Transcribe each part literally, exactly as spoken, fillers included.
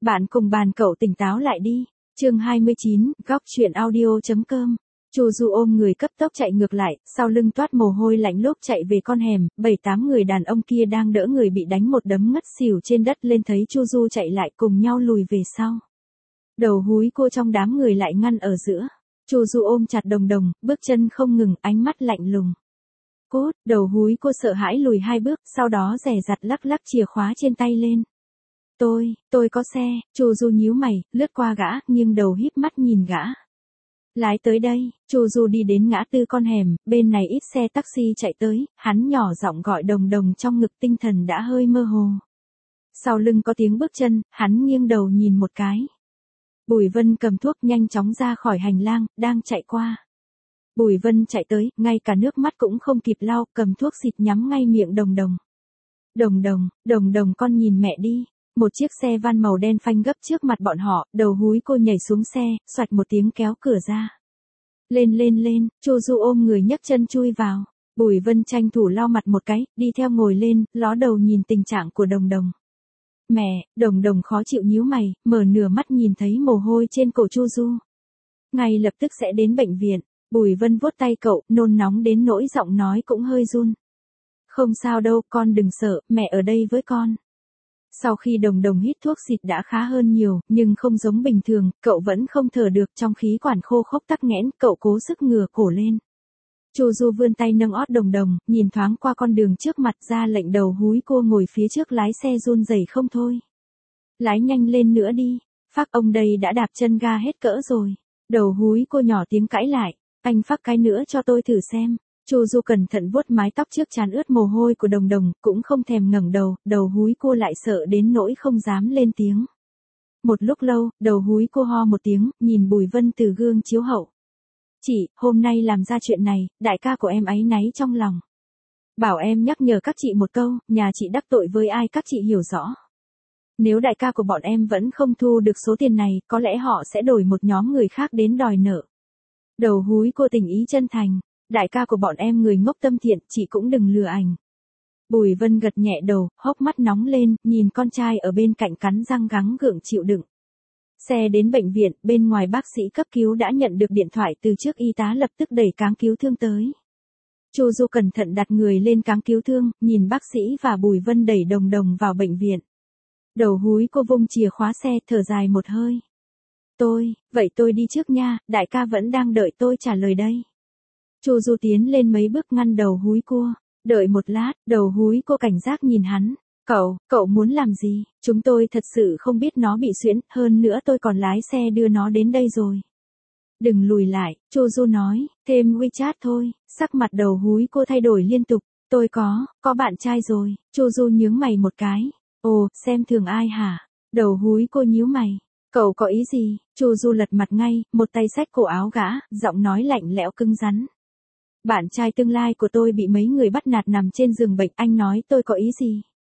Bạn cùng bàn cậu tỉnh táo lại đi. Chương hai mươi chín, góc chuyện audio.com. Chu Du ôm người cấp tốc chạy ngược lại, sau lưng toát mồ hôi lạnh lốp chạy về con hẻm, bảy tám người đàn ông kia đang đỡ người bị đánh một đấm ngất xỉu trên đất lên thấy Chu Du chạy lại cùng nhau lùi về sau. Đầu húi cô trong đám người lại ngăn ở giữa. Chu Du ôm chặt Đồng Đồng, bước chân không ngừng, ánh mắt lạnh lùng. Cút, đầu húi cô sợ hãi lùi hai bước, sau đó dè dặt lắc lắc chìa khóa trên tay lên. Tôi, tôi có xe. Chu Du nhíu mày, lướt qua gã, nghiêng đầu híp mắt nhìn gã. Lái tới đây. Chu Du đi đến ngã tư con hẻm, bên này ít xe taxi chạy tới, hắn nhỏ giọng gọi Đồng Đồng trong ngực, tinh thần đã hơi mơ hồ. Sau lưng có tiếng bước chân, hắn nghiêng đầu nhìn một cái. Bùi Vân cầm thuốc nhanh chóng ra khỏi hành lang, đang chạy qua. Bùi Vân chạy tới, ngay cả nước mắt cũng không kịp lau, cầm thuốc xịt nhắm ngay miệng Đồng Đồng. Đồng Đồng, Đồng Đồng con nhìn mẹ đi. Một chiếc xe van màu đen phanh gấp trước mặt bọn họ, đầu húi cô nhảy xuống xe, xoạch một tiếng kéo cửa ra. Lên lên lên, Chu Du ôm người nhấc chân chui vào. Bùi Vân tranh thủ lau mặt một cái, đi theo ngồi lên, ló đầu nhìn tình trạng của Đồng Đồng. Mẹ, Đồng Đồng khó chịu nhíu mày, mở nửa mắt nhìn thấy mồ hôi trên cổ Chu Du. Ngay lập tức sẽ đến bệnh viện. Bùi Vân vuốt tay cậu, nôn nóng đến nỗi giọng nói cũng hơi run. Không sao đâu, con đừng sợ, mẹ ở đây với con. Sau khi Đồng Đồng hít thuốc xịt đã khá hơn nhiều, nhưng không giống bình thường, cậu vẫn không thở được, trong khí quản khô khốc tắc nghẽn, cậu cố sức ngửa cổ lên. Chu Du vươn tay nâng ót Đồng Đồng, nhìn thoáng qua con đường trước mặt, ra lệnh đầu húi cô ngồi phía trước lái xe run rẩy không thôi. Lái nhanh lên nữa đi, phác ông đây đã đạp chân ga hết cỡ rồi. Đầu húi cô nhỏ tiếng cãi lại, anh phác cái nữa cho tôi thử xem. Chu Du cẩn thận vuốt mái tóc trước trán ướt mồ hôi của Đồng Đồng, cũng không thèm ngẩng đầu, đầu húi cô lại sợ đến nỗi không dám lên tiếng. Một lúc lâu, đầu húi cô ho một tiếng, nhìn Bùi Vân từ gương chiếu hậu. Chị, hôm nay làm ra chuyện này, đại ca của em áy náy trong lòng. Bảo em nhắc nhở các chị một câu, nhà chị đắc tội với ai các chị hiểu rõ. Nếu đại ca của bọn em vẫn không thu được số tiền này, có lẽ họ sẽ đổi một nhóm người khác đến đòi nợ. Đầu húi cô tình ý chân thành. Đại ca của bọn em người ngốc tâm thiện, chị cũng đừng lừa ảnh. Bùi Vân gật nhẹ đầu, hốc mắt nóng lên, nhìn con trai ở bên cạnh cắn răng gắng gượng chịu đựng. Xe đến bệnh viện, bên ngoài bác sĩ cấp cứu đã nhận được điện thoại từ trước, y tá lập tức đẩy cáng cứu thương tới. Chu Du cẩn thận đặt người lên cáng cứu thương, nhìn bác sĩ và Bùi Vân đẩy Đồng Đồng vào bệnh viện. Đầu húi cô vung chìa khóa xe, thở dài một hơi. Tôi, vậy tôi đi trước nha, đại ca vẫn đang đợi tôi trả lời đây. Chu Du tiến lên mấy bước ngăn đầu húi cô. Đợi một lát, đầu húi cô cảnh giác nhìn hắn. Cậu, cậu muốn làm gì? Chúng tôi thật sự không biết nó bị xuyễn, hơn nữa tôi còn lái xe đưa nó đến đây rồi. Đừng lùi lại, Chu Du nói, thêm WeChat thôi. Sắc mặt đầu húi cô thay đổi liên tục. Tôi có, có bạn trai rồi. Chu Du nhướng mày một cái. Ồ, xem thường ai hả? Đầu húi cô nhíu mày. Cậu có ý gì? Chu Du lật mặt ngay, một tay xách cổ áo gã, giọng nói lạnh lẽo cứng rắn. Bạn trai tương lai của tôi bị mấy người bắt nạt nằm trên giường bệnh, anh nói tôi có ý gì?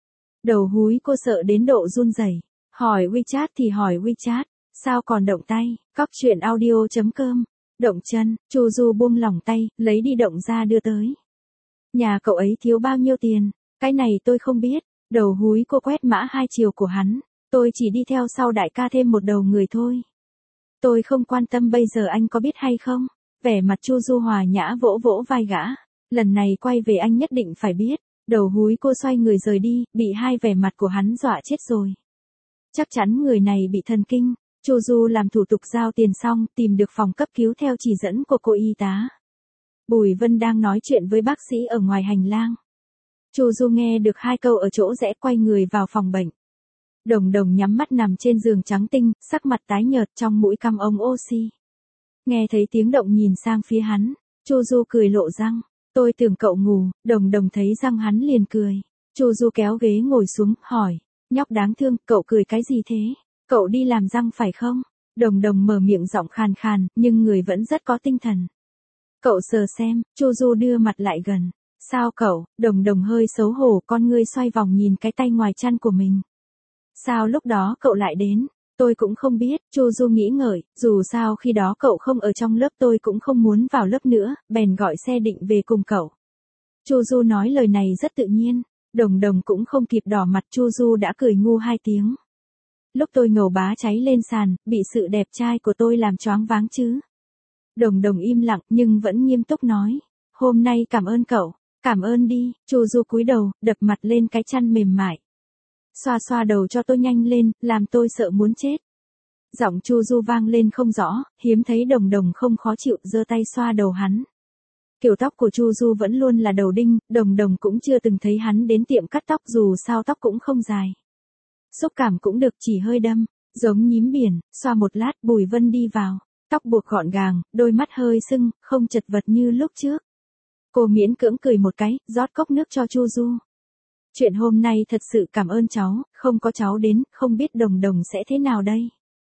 Đầu húi cô sợ đến độ run rẩy. Hỏi WeChat thì hỏi WeChat, sao còn động tay? Góc chuyện audio.com. Động chân, Chu Du buông lỏng tay, lấy đi động ra đưa tới. Nhà cậu ấy thiếu bao nhiêu tiền? Cái này tôi không biết. Đầu húi cô quét mã hai chiều của hắn. Tôi chỉ đi theo sau đại ca thêm một đầu người thôi. Tôi không quan tâm bây giờ anh có biết hay không? Vẻ mặt Chu Du hòa nhã vỗ vỗ vai gã. Lần này quay về anh nhất định phải biết. Đầu húi cô xoay người rời đi, bị hai vẻ mặt của hắn dọa chết rồi. Chắc chắn người này bị thần kinh. Chu Du làm thủ tục giao tiền xong, tìm được phòng cấp cứu theo chỉ dẫn của cô y tá. Bùi Vân đang nói chuyện với bác sĩ ở ngoài hành lang. Chu Du nghe được hai câu ở chỗ rẽ, quay người vào phòng bệnh. Đồng Đồng nhắm mắt nằm trên giường trắng tinh, sắc mặt tái nhợt, trong mũi căm ống oxy. Nghe thấy tiếng động nhìn sang phía hắn, Chu Du cười lộ răng. Tôi tưởng cậu ngủ. Đồng Đồng thấy răng hắn liền cười. Chu Du kéo ghế ngồi xuống, hỏi. Nhóc đáng thương, cậu cười cái gì thế? Cậu đi làm răng phải không? Đồng Đồng mở miệng giọng khàn khàn, nhưng người vẫn rất có tinh thần. Cậu sờ xem. Chu Du đưa mặt lại gần. Sao cậu? Đồng Đồng hơi xấu hổ, con ngươi xoay vòng nhìn cái tay ngoài chăn của mình. Sao lúc đó cậu lại đến? Tôi cũng không biết. Chu Du nghĩ ngợi, dù sao khi đó cậu không ở trong lớp tôi cũng không muốn vào lớp nữa, bèn gọi xe định về cùng cậu. Chu Du nói lời này rất tự nhiên. Đồng Đồng cũng không kịp đỏ mặt, Chu Du đã cười ngu hai tiếng. Lúc tôi ngầu bá cháy lên sàn, bị sự đẹp trai của tôi làm choáng váng chứ. Đồng Đồng im lặng nhưng vẫn nghiêm túc nói. Hôm nay cảm ơn cậu, cảm ơn đi. Chu Du cúi đầu, đập mặt lên cái chăn mềm mại. Xoa xoa đầu cho tôi nhanh lên, làm tôi sợ muốn chết. Giọng Chu Du vang lên không rõ, hiếm thấy Đồng Đồng không khó chịu, giơ tay xoa đầu hắn. Kiểu tóc của Chu Du vẫn luôn là đầu đinh, Đồng Đồng cũng chưa từng thấy hắn đến tiệm cắt tóc, dù sao tóc cũng không dài. Xúc cảm cũng được, chỉ hơi đâm, giống nhím biển. Xoa một lát, Bùi Vân đi vào. Tóc buộc gọn gàng, đôi mắt hơi sưng, không chật vật như lúc trước. Cô miễn cưỡng cười một cái, rót cốc nước cho Chu Du. Chuyện hôm nay thật sự cảm ơn cháu, không có cháu đến, không biết Đồng Đồng sẽ thế nào đây.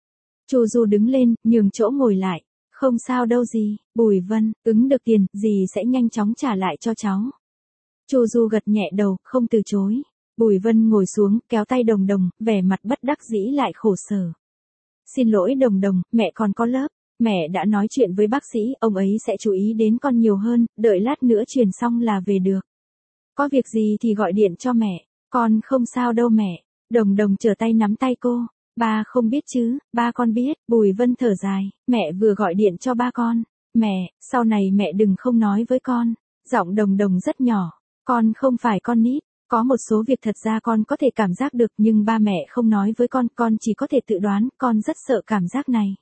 Chu Du đứng lên, nhường chỗ ngồi lại. Không sao đâu gì, Bùi Vân, ứng được tiền, dì sẽ nhanh chóng trả lại cho cháu. Chu Du gật nhẹ đầu, không từ chối. Bùi Vân ngồi xuống, kéo tay Đồng Đồng, vẻ mặt bất đắc dĩ lại khổ sở. Xin lỗi Đồng Đồng, mẹ còn có lớp. Mẹ đã nói chuyện với bác sĩ, ông ấy sẽ chú ý đến con nhiều hơn, đợi lát nữa truyền xong là về được. Có việc gì thì gọi điện cho mẹ, con không sao đâu mẹ. Đồng Đồng trở tay nắm tay cô. Ba không biết chứ, ba con biết. Bùi Vân thở dài, mẹ vừa gọi điện cho ba con. Mẹ, sau này mẹ đừng không nói với con. Giọng Đồng Đồng rất nhỏ. Con không phải con nít. Có một số việc thật ra con có thể cảm giác được, nhưng ba mẹ không nói với con, con chỉ có thể tự đoán, con rất sợ cảm giác này.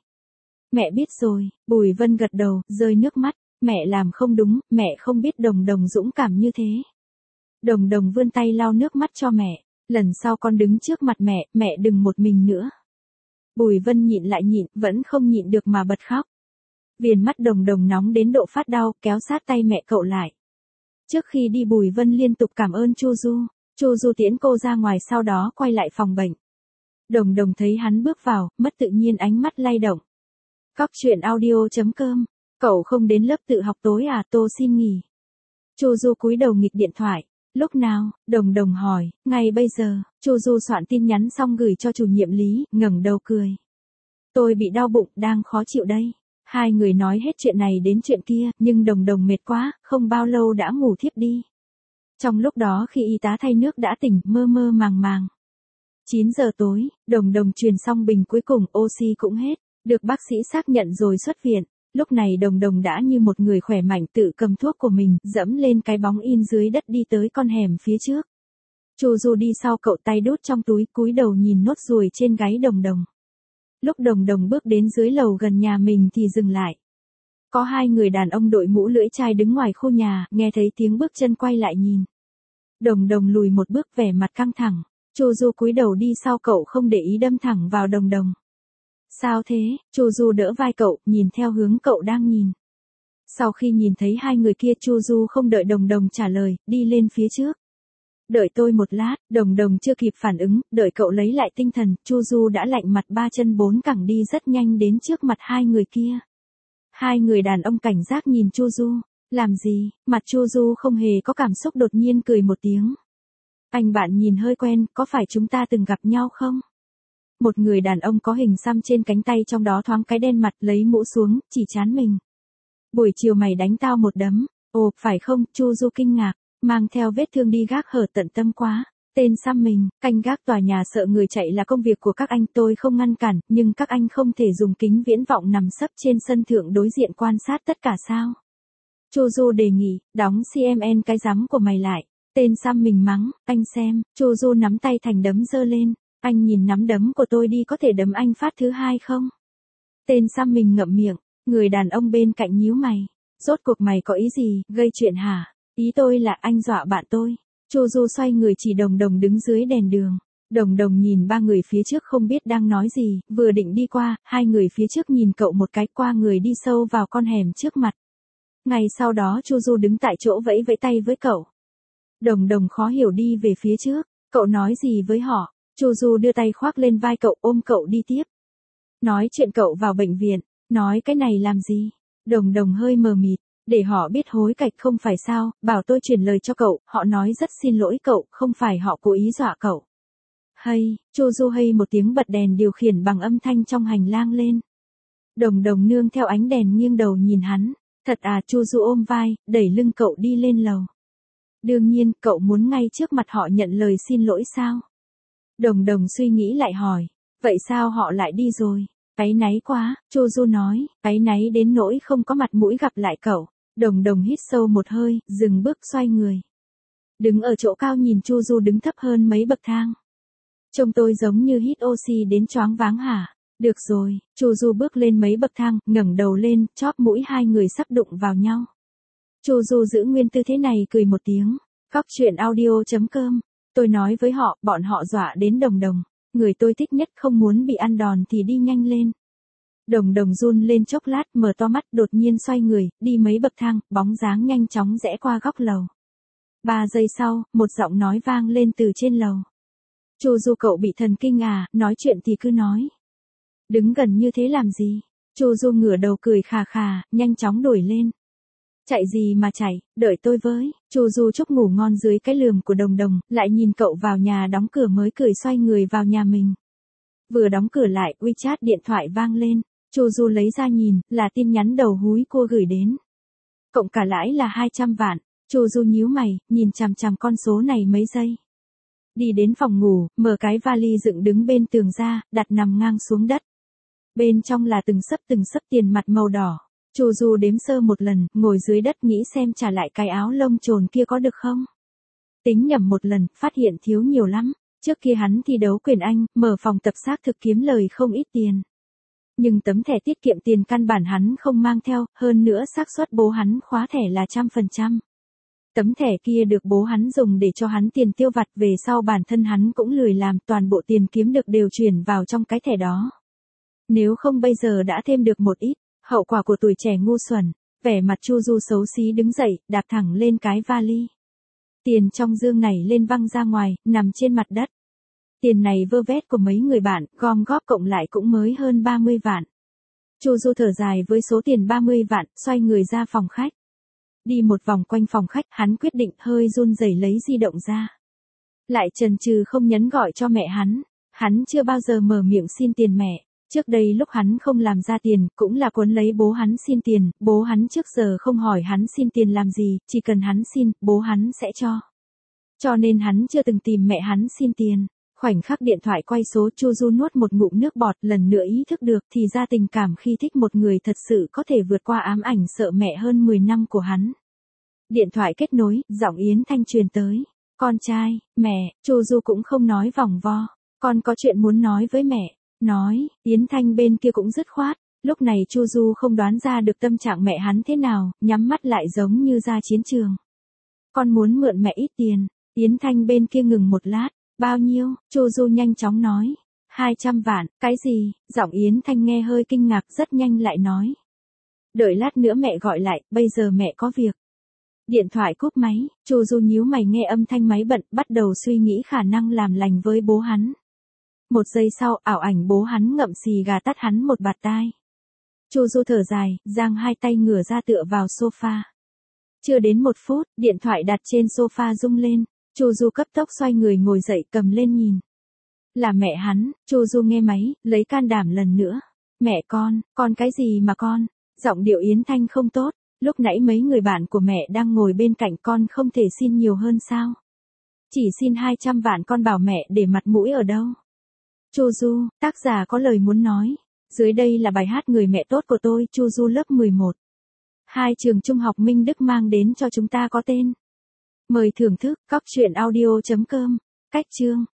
Mẹ biết rồi. Bùi Vân gật đầu, rơi nước mắt. Mẹ làm không đúng, mẹ không biết Đồng Đồng dũng cảm như thế. Đồng Đồng vươn tay lau nước mắt cho mẹ. Lần sau con đứng trước mặt mẹ, mẹ đừng một mình nữa. Bùi Vân nhịn lại nhịn, vẫn không nhịn được mà bật khóc. Viền mắt Đồng Đồng nóng đến độ phát đau, kéo sát tay mẹ cậu lại. Trước khi đi Bùi Vân liên tục cảm ơn Chu Du. Chu Du tiễn cô ra ngoài, sau đó quay lại phòng bệnh. Đồng Đồng thấy hắn bước vào, mất tự nhiên ánh mắt lay động. Cóc truyện audio chấm com. Cậu không đến lớp tự học tối à, tôi xin nghỉ. Chu Du cúi đầu nghịch điện thoại. Lúc nào? Đồng Đồng hỏi. Ngay bây giờ. Chu Du soạn tin nhắn xong gửi cho chủ nhiệm Lý, ngẩng đầu cười. Tôi bị đau bụng, đang khó chịu đây. Hai người nói hết chuyện này đến chuyện kia, nhưng Đồng Đồng mệt quá, không bao lâu đã ngủ thiếp đi. Trong lúc đó khi y tá thay nước đã tỉnh, mơ mơ màng màng. chín giờ tối, Đồng Đồng truyền xong bình cuối cùng, oxy cũng hết, được bác sĩ xác nhận rồi xuất viện. Lúc này Đồng Đồng đã như một người khỏe mạnh, tự cầm thuốc của mình, dẫm lên cái bóng in dưới đất đi tới con hẻm phía trước. Chu Du đi sau cậu, tay đút trong túi, cúi đầu nhìn nốt ruồi trên gáy Đồng Đồng. Lúc Đồng Đồng bước đến dưới lầu gần nhà mình thì dừng lại. Có hai người đàn ông đội mũ lưỡi chai đứng ngoài khu nhà, nghe thấy tiếng bước chân quay lại nhìn. Đồng Đồng lùi một bước, vẻ mặt căng thẳng. Chu Du cúi đầu đi sau cậu, không để ý đâm thẳng vào Đồng Đồng. Sao thế? Chu Du đỡ vai cậu, nhìn theo hướng cậu đang nhìn. Sau khi nhìn thấy hai người kia, Chu Du không đợi Đồng Đồng trả lời, đi lên phía trước. Đợi tôi một lát. Đồng Đồng chưa kịp phản ứng, đợi cậu lấy lại tinh thần, Chu Du đã lạnh mặt ba chân bốn cẳng đi rất nhanh đến trước mặt hai người kia. Hai người đàn ông cảnh giác nhìn Chu Du. Làm gì? Mặt Chu Du không hề có cảm xúc, đột nhiên cười một tiếng. Anh bạn nhìn hơi quen, có phải chúng ta từng gặp nhau không? Một người đàn ông có hình xăm trên cánh tay, trong đó thoáng cái đen mặt, lấy mũ xuống, chỉ trán mình. Buổi chiều mày đánh tao một đấm. Ồ, phải không? Chu Du kinh ngạc, mang theo vết thương đi gác hở tận tâm quá. Tên xăm mình, canh gác tòa nhà sợ người chạy là công việc của các anh, tôi không ngăn cản, nhưng các anh không thể dùng kính viễn vọng nằm sấp trên sân thượng đối diện quan sát tất cả sao? Chu Du đề nghị, đóng xê em en cái rắm của mày lại. Tên xăm mình mắng, anh xem. Chu Du nắm tay thành đấm giơ lên. Anh nhìn nắm đấm của tôi đi, có thể đấm anh phát thứ hai không? Tên xăm mình ngậm miệng. Người đàn ông bên cạnh nhíu mày. Rốt cuộc mày có ý gì, gây chuyện hả? Ý tôi là anh dọa bạn tôi. Chu Du xoay người chỉ Đồng Đồng đứng dưới đèn đường. Đồng Đồng nhìn ba người phía trước không biết đang nói gì, vừa định đi qua, hai người phía trước nhìn cậu một cái, qua người đi sâu vào con hẻm trước mặt. Ngay sau đó Chu Du đứng tại chỗ vẫy vẫy tay với cậu. Đồng Đồng khó hiểu đi về phía trước. Cậu nói gì với họ? Chu Du đưa tay khoác lên vai cậu, ôm cậu đi tiếp. Nói chuyện cậu vào bệnh viện. Nói cái này làm gì? Đồng Đồng hơi mờ mịt. Để họ biết hối cải không phải sao, bảo tôi truyền lời cho cậu, họ nói rất xin lỗi cậu, không phải họ cố ý dọa cậu. Hay, Chu Du hay một tiếng bật đèn điều khiển bằng âm thanh trong hành lang lên. Đồng Đồng nương theo ánh đèn nghiêng đầu nhìn hắn. Thật à? Chu Du ôm vai, đẩy lưng cậu đi lên lầu. Đương nhiên, cậu muốn ngay trước mặt họ nhận lời xin lỗi sao? Đồng Đồng suy nghĩ lại hỏi. Vậy sao họ lại đi rồi? Áy náy quá, Chu Du nói, áy náy đến nỗi không có mặt mũi gặp lại cậu. Đồng Đồng hít sâu một hơi, dừng bước xoay người. Đứng ở chỗ cao nhìn Chu Du đứng thấp hơn mấy bậc thang. Trông tôi giống như hít oxy đến choáng váng hả? Được rồi, Chu Du bước lên mấy bậc thang, ngẩng đầu lên, chóp mũi hai người sắp đụng vào nhau. Chu Du giữ nguyên tư thế này cười một tiếng. Góc chuyện audio chấm com. Tôi nói với họ, bọn họ dọa đến Đồng Đồng. Người tôi thích nhất không muốn bị ăn đòn thì đi nhanh lên. Đồng Đồng run lên chốc lát, mở to mắt, đột nhiên xoay người, đi mấy bậc thang, bóng dáng nhanh chóng rẽ qua góc lầu. Ba giây sau, một giọng nói vang lên từ trên lầu. Chu Du cậu bị thần kinh à, nói chuyện thì cứ nói. Đứng gần như thế làm gì? Chu Du ngửa đầu cười khà khà, nhanh chóng đuổi lên. Chạy gì mà chạy, đợi tôi với. Chu Du chúc ngủ ngon dưới cái lườm của Đồng Đồng, lại nhìn cậu vào nhà đóng cửa mới cười xoay người vào nhà mình. Vừa đóng cửa lại, WeChat điện thoại vang lên. Chu Du lấy ra nhìn, là tin nhắn đầu húi cô gửi đến. Cộng cả lãi là hai trăm vạn. Chu Du nhíu mày, nhìn chằm chằm con số này mấy giây. Đi đến phòng ngủ, mở cái vali dựng đứng bên tường ra, đặt nằm ngang xuống đất. Bên trong là từng sấp từng sấp tiền mặt màu đỏ. Chu Du đếm sơ một lần, ngồi dưới đất nghĩ xem trả lại cái áo lông trồn kia có được không. Tính nhầm một lần, phát hiện thiếu nhiều lắm. Trước kia hắn thi đấu quyền Anh, mở phòng tập xác thực kiếm lời không ít tiền. Nhưng tấm thẻ tiết kiệm tiền căn bản hắn không mang theo, hơn nữa xác suất bố hắn khóa thẻ là trăm phần trăm. Tấm thẻ kia được bố hắn dùng để cho hắn tiền tiêu vặt, về sau bản thân hắn cũng lười làm, toàn bộ tiền kiếm được đều chuyển vào trong cái thẻ đó. Nếu không bây giờ đã thêm được một ít. Hậu quả của tuổi trẻ ngu xuẩn. Vẻ mặt Chu Du xấu xí đứng dậy, đạp thẳng lên cái vali. Tiền trong dương này lên văng ra ngoài, nằm trên mặt đất. Tiền này vơ vét của mấy người bạn, gom góp cộng lại cũng mới hơn ba mươi vạn. Chu Du thở dài với số tiền ba mươi vạn, xoay người ra phòng khách. Đi một vòng quanh phòng khách, hắn quyết định hơi run rẩy lấy di động ra. Lại chần chừ không nhấn gọi cho mẹ hắn. Hắn chưa bao giờ mở miệng xin tiền mẹ. Trước đây lúc hắn không làm ra tiền, cũng là cuốn lấy bố hắn xin tiền, bố hắn trước giờ không hỏi hắn xin tiền làm gì, chỉ cần hắn xin, bố hắn sẽ cho. Cho nên hắn chưa từng tìm mẹ hắn xin tiền. Khoảnh khắc điện thoại quay số, Chu Du nuốt một ngụm nước bọt, lần nữa ý thức được thì ra tình cảm khi thích một người thật sự có thể vượt qua ám ảnh sợ mẹ hơn mười năm của hắn. Điện thoại kết nối, giọng Yến Thanh truyền tới. Con trai, mẹ, Chu Du cũng không nói vòng vo. Con có chuyện muốn nói với mẹ. Nói, Yến Thanh bên kia cũng dứt khoát. Lúc này Chu Du không đoán ra được tâm trạng mẹ hắn thế nào, nhắm mắt lại giống như ra chiến trường. Con muốn mượn mẹ ít tiền. Yến Thanh bên kia ngừng một lát. Bao nhiêu? Chu Du nhanh chóng nói. hai trăm vạn, cái gì? Giọng Yến Thanh nghe hơi kinh ngạc, rất nhanh lại nói. Đợi lát nữa mẹ gọi lại, bây giờ mẹ có việc. Điện thoại cúp máy, Chu Du nhíu mày nghe âm thanh máy bận, bắt đầu suy nghĩ khả năng làm lành với bố hắn. Một giây sau, ảo ảnh bố hắn ngậm xì gà tát hắn một bạt tai. Chu Du thở dài, giang hai tay ngửa ra tựa vào sofa. Chưa đến một phút, điện thoại đặt trên sofa rung lên. Chu Du cấp tốc xoay người ngồi dậy cầm lên nhìn. Là mẹ hắn. Chu Du nghe máy, lấy can đảm lần nữa. Mẹ con, con cái gì mà con? Giọng điệu Yến Thanh không tốt. Lúc nãy mấy người bạn của mẹ đang ngồi bên cạnh, con không thể xin nhiều hơn sao? Chỉ xin hai trăm vạn, con bảo mẹ để mặt mũi ở đâu? Chu Du, tác giả có lời muốn nói. Dưới đây là bài hát Người mẹ tốt của tôi, Chu Du lớp mười một. Hai trường trung học Minh Đức mang đến cho chúng ta có tên. Mời thưởng thức, góc chuyện audio chấm com. Cách chương.